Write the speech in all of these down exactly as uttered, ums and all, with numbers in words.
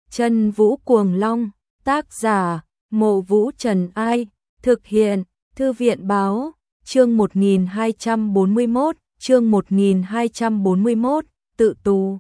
Chân Vũ Cuồng Long, tác giả, Mộ Vũ Trần Ai, thực hiện, Thư viện Báo, chương một nghìn hai trăm bốn mươi mốt, chương một nghìn hai trăm bốn mươi mốt, tự tù.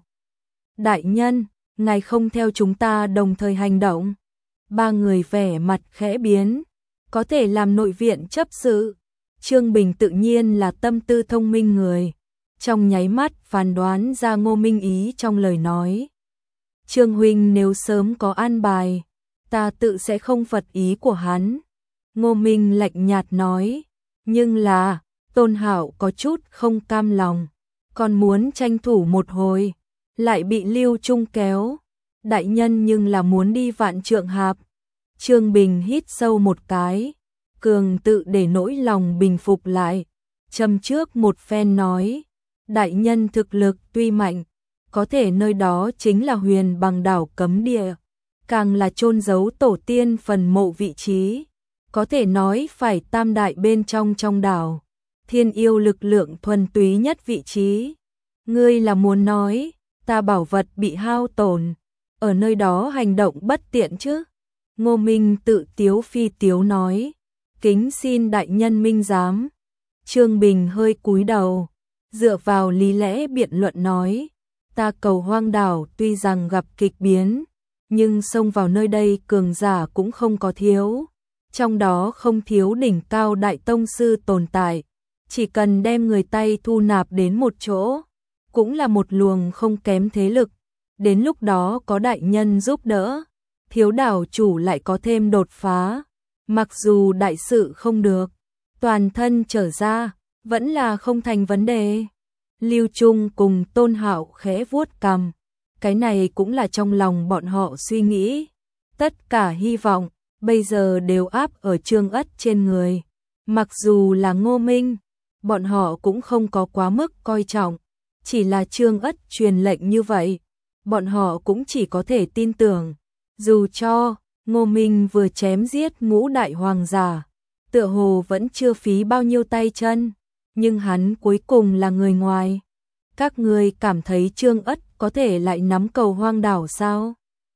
Đại nhân, ngài không theo chúng ta đồng thời hành động. Ba người vẻ mặt khẽ biến, có thể làm nội viện chấp sự. Trương Bình tự nhiên là tâm tư thông minh người, trong nháy mắt phán đoán ra Ngô Minh ý trong lời nói. Trương huynh nếu sớm có an bài, ta tự sẽ không phật ý của hắn. Ngô Minh lạnh nhạt nói, nhưng là, Tôn Hạo có chút không cam lòng, còn muốn tranh thủ một hồi, lại bị Lưu Trung kéo. Đại nhân nhưng là muốn đi Vạn Trượng Hạp. Trương Bình hít sâu một cái, cường tự để nỗi lòng bình phục lại, châm trước một phen nói, đại nhân thực lực tuy mạnh, có thể nơi đó chính là Huyền Bằng Đảo cấm địa, càng là chôn giấu tổ tiên phần mộ vị trí, có thể nói phải tam đại bên trong trong đảo, thiên yêu lực lượng thuần túy nhất vị trí. Ngươi là muốn nói, ta bảo vật bị hao tổn, ở nơi đó hành động bất tiện chứ? Ngô Minh tự tiếu phi tiếu nói, kính xin đại nhân minh giám. Trương Bình hơi cúi đầu, dựa vào lý lẽ biện luận nói, ta Cầu Hoang đảo tuy rằng gặp kịch biến, nhưng xông vào nơi đây cường giả cũng không có thiếu, trong đó không thiếu đỉnh cao đại tông sư tồn tại, chỉ cần đem người Tây thu nạp đến một chỗ, cũng là một luồng không kém thế lực, đến lúc đó có đại nhân giúp đỡ, Thiếu đảo chủ lại có thêm đột phá, mặc dù đại sự không được, toàn thân trở ra, vẫn là không thành vấn đề. Lưu Trung cùng Tôn Hạo khẽ vuốt cằm, cái này cũng là trong lòng bọn họ suy nghĩ. Tất cả hy vọng, bây giờ đều áp ở Trương Ất trên người. Mặc dù là Ngô Minh, bọn họ cũng không có quá mức coi trọng. Chỉ là Trương Ất truyền lệnh như vậy, bọn họ cũng chỉ có thể tin tưởng. Dù cho, Ngô Minh vừa chém giết ngũ đại hoàng giả, tựa hồ vẫn chưa phí bao nhiêu tay chân, nhưng hắn cuối cùng là người ngoài. Các ngươi cảm thấy Trương Ất có thể lại nắm Cầu Hoang đảo sao?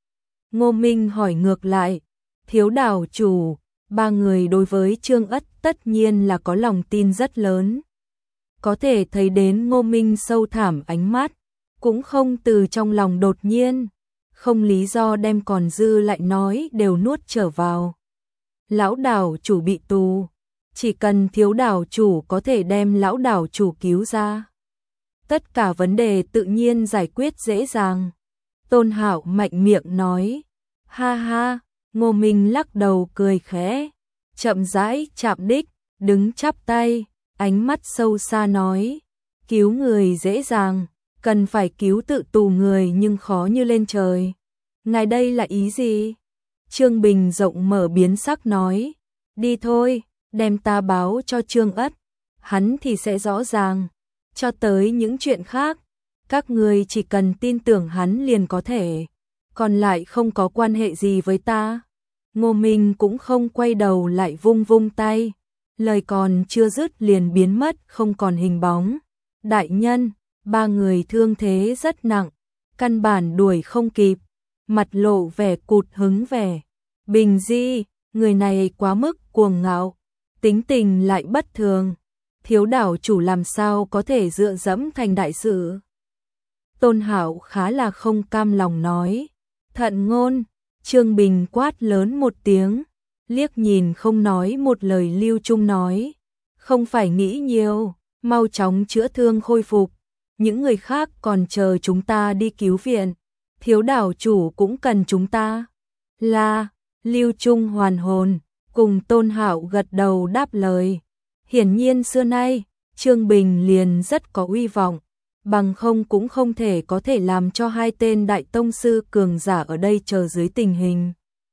Ngô Minh hỏi ngược lại, thiếu đảo chủ, ba người đối với Trương Ất tất nhiên là có lòng tin rất lớn. Có thể thấy đến Ngô Minh sâu thẳm ánh mắt, cũng không từ trong lòng đột nhiên, không lý do đem còn dư lại nói đều nuốt trở vào. Lão đảo chủ bị tù, chỉ cần thiếu đảo chủ có thể đem lão đảo chủ cứu ra, tất cả vấn đề tự nhiên giải quyết dễ dàng. Tôn Hạo mạnh miệng nói, ha ha. Ngô Minh lắc đầu cười khẽ, chậm rãi chạm đích, đứng chắp tay, ánh mắt sâu xa nói, cứu người dễ dàng, cần phải cứu tự tù người nhưng khó như lên trời. Ngài đây là ý gì? Trương Bình rộng mở biến sắc nói, đi thôi, đem ta báo cho Trương Ất, hắn thì sẽ rõ ràng. Cho tới những chuyện khác, các người chỉ cần tin tưởng hắn liền có thể, còn lại không có quan hệ gì với ta. Ngô Minh cũng không quay đầu lại vung vung tay, lời còn chưa dứt liền biến mất không còn hình bóng. Đại nhân, ba người thương thế rất nặng, căn bản đuổi không kịp, mặt lộ vẻ cụt hứng vẻ. Bình Di, người này quá mức cuồng ngạo, tính tình lại bất thường, thiếu đảo chủ làm sao có thể dựa dẫm thành đại sự. Tôn Hạo khá là không cam lòng nói, thận ngôn. Trương Bình quát lớn một tiếng, liếc nhìn không nói một lời Lưu Trung nói, không phải nghĩ nhiều, mau chóng chữa thương khôi phục, những người khác còn chờ chúng ta đi cứu viện, thiếu đảo chủ cũng cần chúng ta. Là, Lưu Trung hoàn hồn, cùng Tôn Hạo gật đầu đáp lời. Hiển nhiên xưa nay, Trương Bình liền rất có uy vọng, bằng không cũng không thể có thể làm cho hai tên đại tông sư cường giả ở đây chờ dưới tình hình.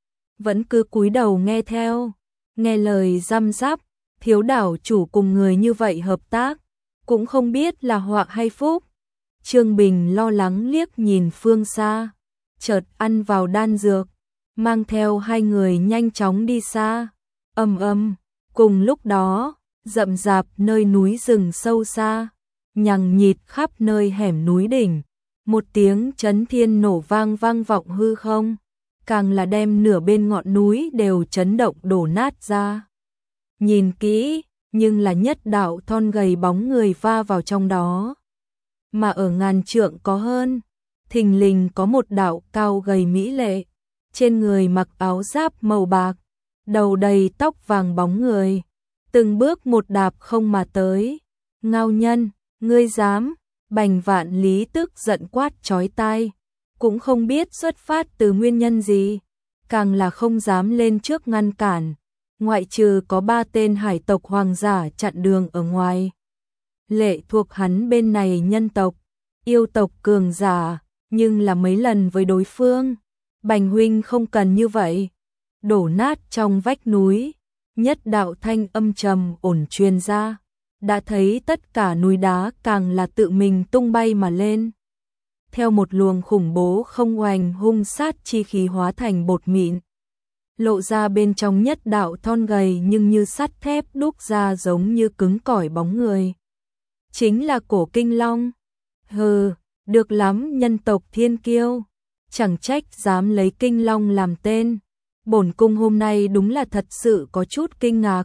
Vẫn cứ cúi đầu nghe theo, nghe lời răm rắp, thiếu đảo chủ cùng người như vậy hợp tác, cũng không biết là họa hay phúc. Trương Bình lo lắng liếc nhìn phương xa, chợt ăn vào đan dược, mang theo hai người nhanh chóng đi xa. Ầm ầm, cùng lúc đó, rậm rạp nơi núi rừng sâu xa, nhằng nhịt khắp nơi hẻm núi đỉnh, một tiếng chấn thiên nổ vang vang vọng hư không. càng là đem nửa bên ngọn núi đều chấn động đổ nát ra. Nhìn kỹ, nhưng là nhất đạo thon gầy bóng người va vào trong đó. Mà ở ngàn trượng có hơn, thình lình có một đạo cao gầy mỹ lệ, trên người mặc áo giáp màu bạc, đầu đầy tóc vàng bóng người, từng bước một đạp không mà tới. Ngao Nhân, ngươi dám? Bành Vạn Lý tức giận quát chói tai, cũng không biết xuất phát từ nguyên nhân gì, càng là không dám lên trước ngăn cản, ngoại trừ có ba tên hải tộc hoàng giả chặn đường ở ngoài. Lệ thuộc hắn bên này nhân tộc, yêu tộc cường giả, nhưng là mấy lần với đối phương. Bành huynh không cần như vậy. Đổ nát trong vách núi, nhất đạo thanh âm trầm ổn truyền ra, đã thấy tất cả núi đá càng là tự mình tung bay mà lên. Theo một luồng khủng bố không oanh hung sát chi khí hóa thành bột mịn, lộ ra bên trong nhất đạo thon gầy nhưng như sắt thép đúc ra giống như cứng cỏi bóng người. Chính là Cổ Kinh Long. Hừ, được lắm nhân tộc thiên kiêu, chẳng trách dám lấy Kinh Long làm tên. Bổn cung hôm nay đúng là thật sự có chút kinh ngạc.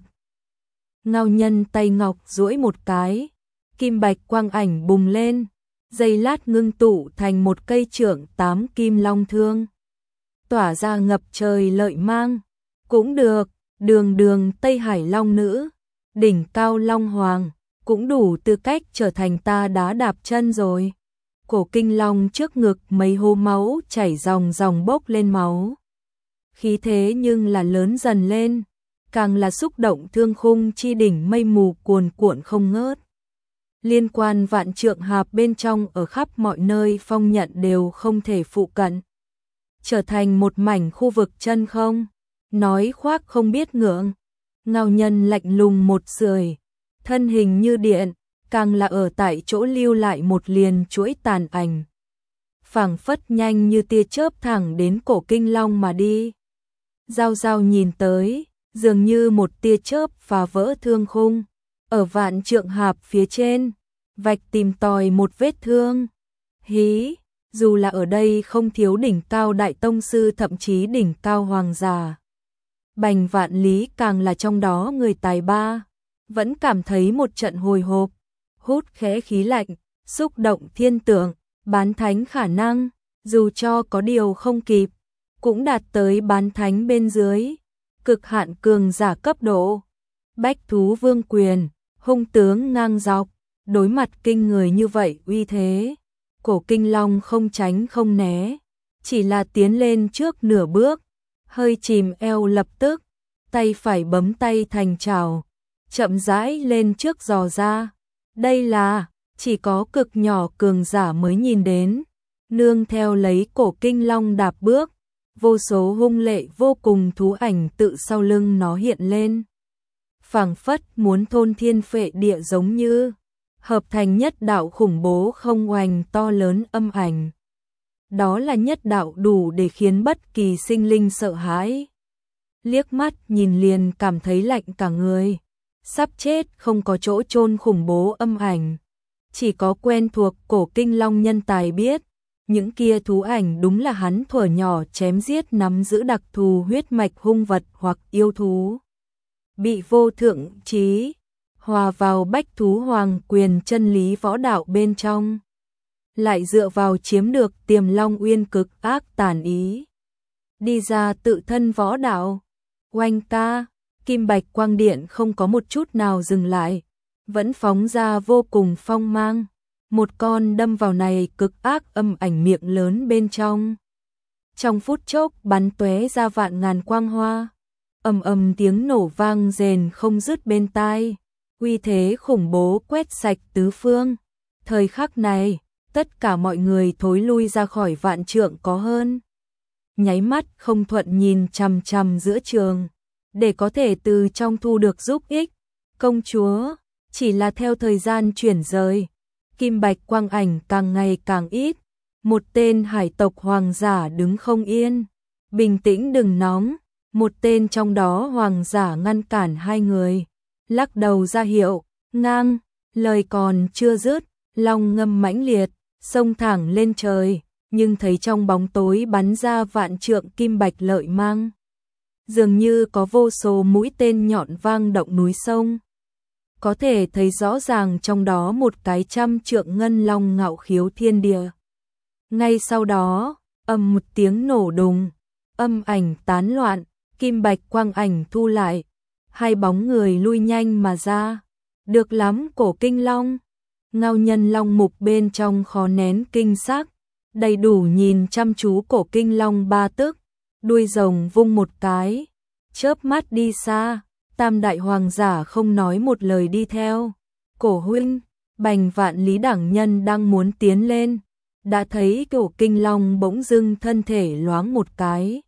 Ngao Nhân tay ngọc duỗi một cái, kim bạch quang ảnh bùng lên, giây lát ngưng tụ thành một cây trượng tám kim long thương, tỏa ra ngập trời lợi mang. Cũng được, đường đường Tây Hải Long nữ, đỉnh cao Long Hoàng, cũng đủ tư cách trở thành ta đá đạp chân rồi. Cổ Kinh Long trước ngực mấy hố máu chảy ròng ròng bốc lên máu. Khí thế nhưng là lớn dần lên, càng là xúc động thương khung chi đỉnh mây mù cuồn cuộn không ngớt. Liên quan vạn trượng hạp bên trong ở khắp mọi nơi phong nhận đều không thể phụ cận, trở thành một mảnh khu vực chân không, nói khoác không biết ngượng. Ngao Nhân lạnh lùng một sưởi, thân hình như điện, càng là ở tại chỗ lưu lại một liền chuỗi tàn ảnh, phảng phất nhanh như tia chớp thẳng đến Cổ Kinh Long mà đi. Giao Giao nhìn tới, dường như một tia chớp phá vỡ thương khung, ở vạn trượng hạp phía trên, vạch tìm tòi một vết thương. Hí, dù là ở đây không thiếu đỉnh cao đại tông sư thậm chí đỉnh cao hoàng giả. Bành Vạn Lý càng là trong đó người tài ba, vẫn cảm thấy một trận hồi hộp, hút khẽ khí lạnh, xúc động thiên tượng, bán thánh khả năng, dù cho có điều không kịp, cũng đạt tới bán thánh bên dưới, cực hạn cường giả cấp độ. Bách thú vương quyền, hung tướng ngang dọc, đối mặt kinh người như vậy uy thế, Cổ Kinh Long không tránh không né, chỉ là tiến lên trước nửa bước, hơi chìm eo lập tức, tay phải bấm tay thành chảo, chậm rãi lên trước dò ra. Đây là chỉ có cực nhỏ cường giả mới nhìn đến, nương theo lấy Cổ Kinh Long đạp bước, vô số hung lệ vô cùng thú ảnh tự sau lưng nó hiện lên, phảng phất muốn thôn thiên phệ địa giống như, hợp thành nhất đạo khủng bố không oanh to lớn âm ảnh. Đó là nhất đạo đủ để khiến bất kỳ sinh linh sợ hãi. Liếc mắt nhìn liền cảm thấy lạnh cả người, sắp chết không có chỗ chôn khủng bố âm ảnh. Chỉ có quen thuộc Cổ Kinh Long nhân tài biết, những kia thú ảnh đúng là hắn thuở nhỏ chém giết nắm giữ đặc thù huyết mạch hung vật hoặc yêu thú. Bị vô thượng trí, hòa vào bách thú hoàng quyền chân lý võ đạo bên trong. Lại dựa vào chiếm được Tiềm Long Uyên cực ác tàn ý. Đi ra tự thân võ đạo. Oanh ca, kim bạch quang điện không có một chút nào dừng lại, vẫn phóng ra vô cùng phong mang. Một con đâm vào này cực ác âm ảnh miệng lớn bên trong. Trong phút chốc bắn tóe ra vạn ngàn quang hoa, ầm ầm tiếng nổ vang rền không dứt bên tai, uy thế khủng bố quét sạch tứ phương. Thời khắc này, tất cả mọi người thối lui ra khỏi vạn trượng có hơn. Nháy mắt không thuận nhìn chằm chằm giữa trường, để có thể từ trong thu được giúp ích. Công chúa, chỉ là theo thời gian chuyển rời, kim bạch quang ảnh càng ngày càng ít, một tên hải tộc hoàng giả đứng không yên. Bình tĩnh đừng nóng, một tên trong đó hoàng giả ngăn cản hai người, lắc đầu ra hiệu, ngang, lời còn chưa dứt, long ngâm mãnh liệt, xông thẳng lên trời, nhưng thấy trong bóng tối bắn ra vạn trượng kim bạch lợi mang. Dường như có vô số mũi tên nhọn vang động núi sông. Có thể thấy rõ ràng trong đó một cái trăm trượng ngân long ngạo khiếu thiên địa. Ngay sau đó, ầm một tiếng nổ đùng, âm ảnh tán loạn, kim bạch quang ảnh thu lại, hai bóng người lui nhanh mà ra. Được lắm cổ kinh long, ngao nhân long mục bên trong khó nén kinh sắc, đầy đủ nhìn chăm chú cổ kinh long ba tức, đuôi rồng vung một cái, chớp mắt đi xa. Tam đại hoàng giả không nói một lời đi theo. Cổ huynh, Bành Vạn Lý đẳng nhân đang muốn tiến lên, đã thấy cổ kinh long bỗng dưng thân thể loáng một cái,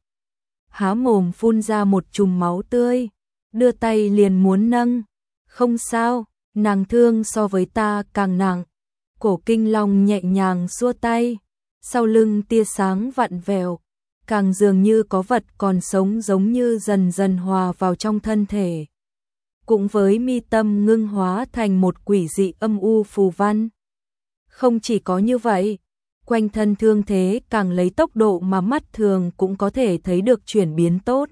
há mồm phun ra một chùm máu tươi, đưa tay liền muốn nâng. Không sao, nàng thương so với ta càng nặng. Cổ kinh long nhẹ nhàng xua tay, sau lưng tia sáng vặn vẹo, càng dường như có vật còn sống giống như dần dần hòa vào trong thân thể. Cũng với mi tâm ngưng hóa thành một quỷ dị âm u phù văn. Không chỉ có như vậy, quanh thân thương thế càng lấy tốc độ mà mắt thường cũng có thể thấy được chuyển biến tốt.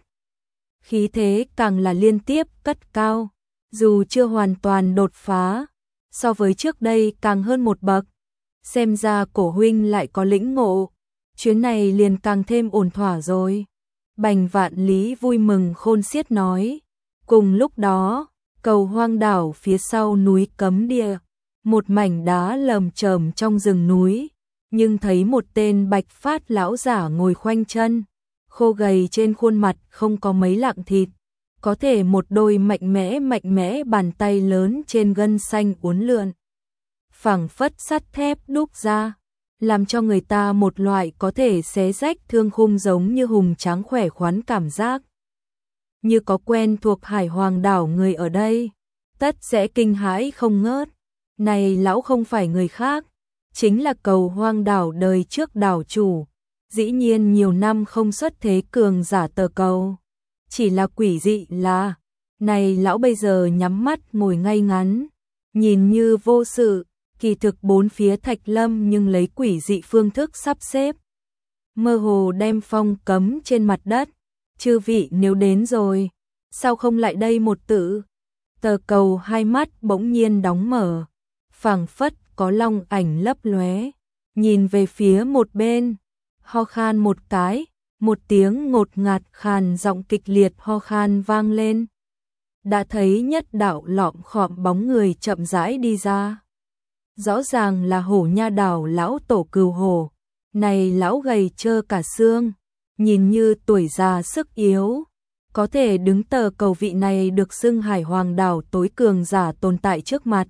Khí thế càng là liên tiếp cất cao, dù chưa hoàn toàn đột phá, so với trước đây càng hơn một bậc. Xem ra cổ huynh lại có lĩnh ngộ, chuyến này liền càng thêm ổn thỏa rồi. Bành Vạn Lý vui mừng khôn xiết nói. Cùng lúc đó, cầu hoang đảo phía sau núi cấm địa, một mảnh đá lởm chởm trong rừng núi, nhưng thấy một tên bạch phát lão giả ngồi khoanh chân, khô gầy trên khuôn mặt không có mấy lạng thịt, có thể một đôi mạnh mẽ mạnh mẽ bàn tay lớn trên gân xanh uốn lượn, phảng phất sắt thép đúc ra, làm cho người ta một loại có thể xé rách thương khung giống như hùng tráng khỏe khoắn cảm giác. Như có quen thuộc Hải Hoàng đảo người ở đây, tất sẽ kinh hãi không ngớt. Này lão không phải người khác, chính là cầu hoang đảo đời trước đảo chủ. Dĩ nhiên nhiều năm không xuất thế cường giả Tờ Cầu. Chỉ là quỷ dị là, này lão bây giờ nhắm mắt ngồi ngay ngắn, nhìn như vô sự, kỳ thực bốn phía thạch lâm nhưng lấy quỷ dị phương thức sắp xếp. Mơ hồ đem phong cấm trên mặt đất. Chư vị nếu đến rồi, sao không lại đây một tự? Tờ Cầu hai mắt bỗng nhiên đóng mở, phảng phất có long ảnh lấp lóe, nhìn về phía một bên, ho khan một cái, một tiếng ngột ngạt khàn giọng kịch liệt ho khan vang lên. Đã thấy nhất đạo lọm khọm bóng người chậm rãi đi ra. Rõ ràng là Hổ Nha đảo lão tổ Cừu Hổ, này lão gầy trơ cả xương, nhìn như tuổi già sức yếu, có thể đứng Tờ Cầu vị này được xưng Hải Hoàng đảo tối cường giả tồn tại trước mặt.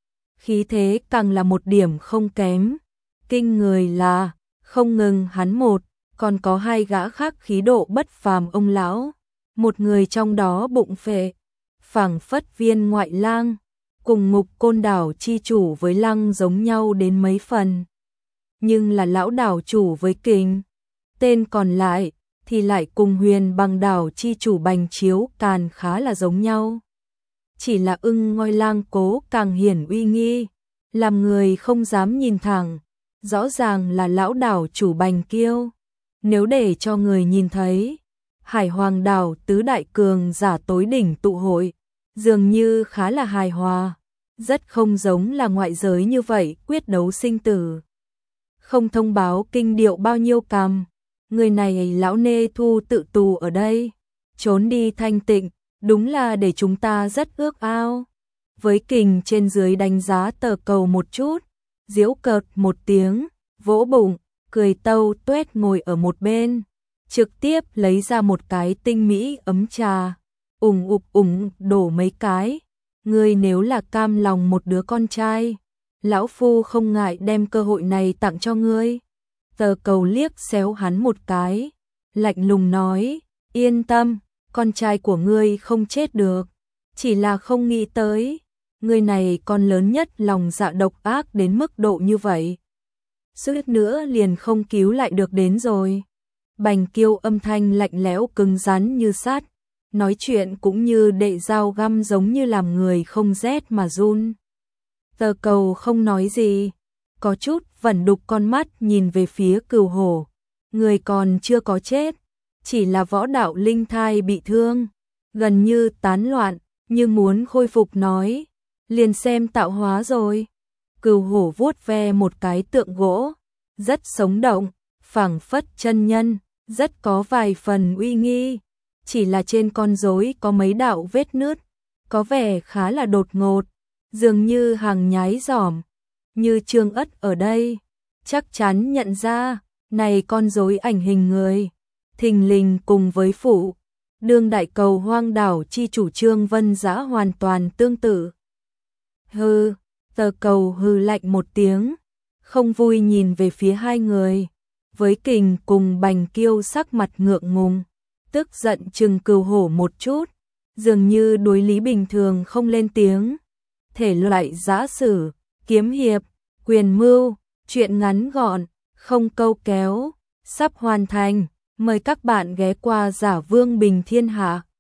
Khí thế càng là một điểm không kém, kinh người là, không ngừng hắn một, còn có hai gã khác khí độ bất phàm ông lão, một người trong đó bụng phệ, phảng phất viên ngoại lang, cùng Ngục Côn đảo chi chủ với Lăng giống nhau đến mấy phần. Nhưng là lão đảo chủ với Kình, tên còn lại thì lại cùng Huyền Bằng đảo chi chủ Bành Chiếu Càn khá là giống nhau. Chỉ là ưng ngoi lang cố càng hiển uy nghi, làm người không dám nhìn thẳng, rõ ràng là lão đảo chủ Bành Kiêu. Nếu để cho người nhìn thấy, Hải Hoàng đảo tứ đại cường giả tối đỉnh tụ hội, dường như khá là hài hòa, rất không giống là ngoại giới như vậy quyết đấu sinh tử. Không thông báo kinh điệu bao nhiêu cằm, người này lão nê thu tự tù ở đây, trốn đi thanh tịnh, đúng là để chúng ta rất ước ao. Với Kình trên dưới đánh giá Tờ Cầu một chút, giễu cợt một tiếng, vỗ bụng, cười tâu tuét ngồi ở một bên, trực tiếp lấy ra một cái tinh mỹ ấm trà, ủng ục ủng đổ mấy cái. Ngươi nếu là cam lòng một đứa con trai, lão phu không ngại đem cơ hội này tặng cho ngươi. Tờ Cầu liếc xéo hắn một cái, lạnh lùng nói, yên tâm, con trai của ngươi không chết được, chỉ là không nghĩ tới, người này con lớn nhất lòng dạ độc ác đến mức độ như vậy. Suýt nữa liền không cứu lại được đến rồi. Bành Kiêu âm thanh lạnh lẽo cứng rắn như sắt, nói chuyện cũng như đệ dao găm giống như làm người không rét mà run. Tờ Cầu không nói gì, có chút vẩn đục con mắt nhìn về phía Cừu Hổ. Người còn chưa có chết, chỉ là võ đạo linh thai bị thương, gần như tán loạn, nhưng muốn khôi phục nói, liền xem tạo hóa rồi. Cừu Hổ vuốt ve một cái tượng gỗ, rất sống động, phảng phất chân nhân, rất có vài phần uy nghi, chỉ là trên con rối có mấy đạo vết nứt, có vẻ khá là đột ngột, dường như hàng nhái giỏm, như Trương Ất ở đây, chắc chắn nhận ra, này con rối ảnh hình người, thình lình cùng với phụ đương đại cầu hoang đảo chi chủ Trương Vân Dã hoàn toàn tương tự. Hừ, tờ cầu hừ lạnh một tiếng, không vui nhìn về phía hai người, với Kình cùng Bành Kiêu sắc mặt ngượng ngùng, tức giận chừng Cừu Hổ một chút, dường như đối lý bình thường không lên tiếng. Thể loại giã sử, kiếm hiệp, quyền mưu, truyện ngắn gọn, không câu kéo, sắp hoàn thành, mời các bạn ghé qua Giả Vương Bình Thiên Hạ.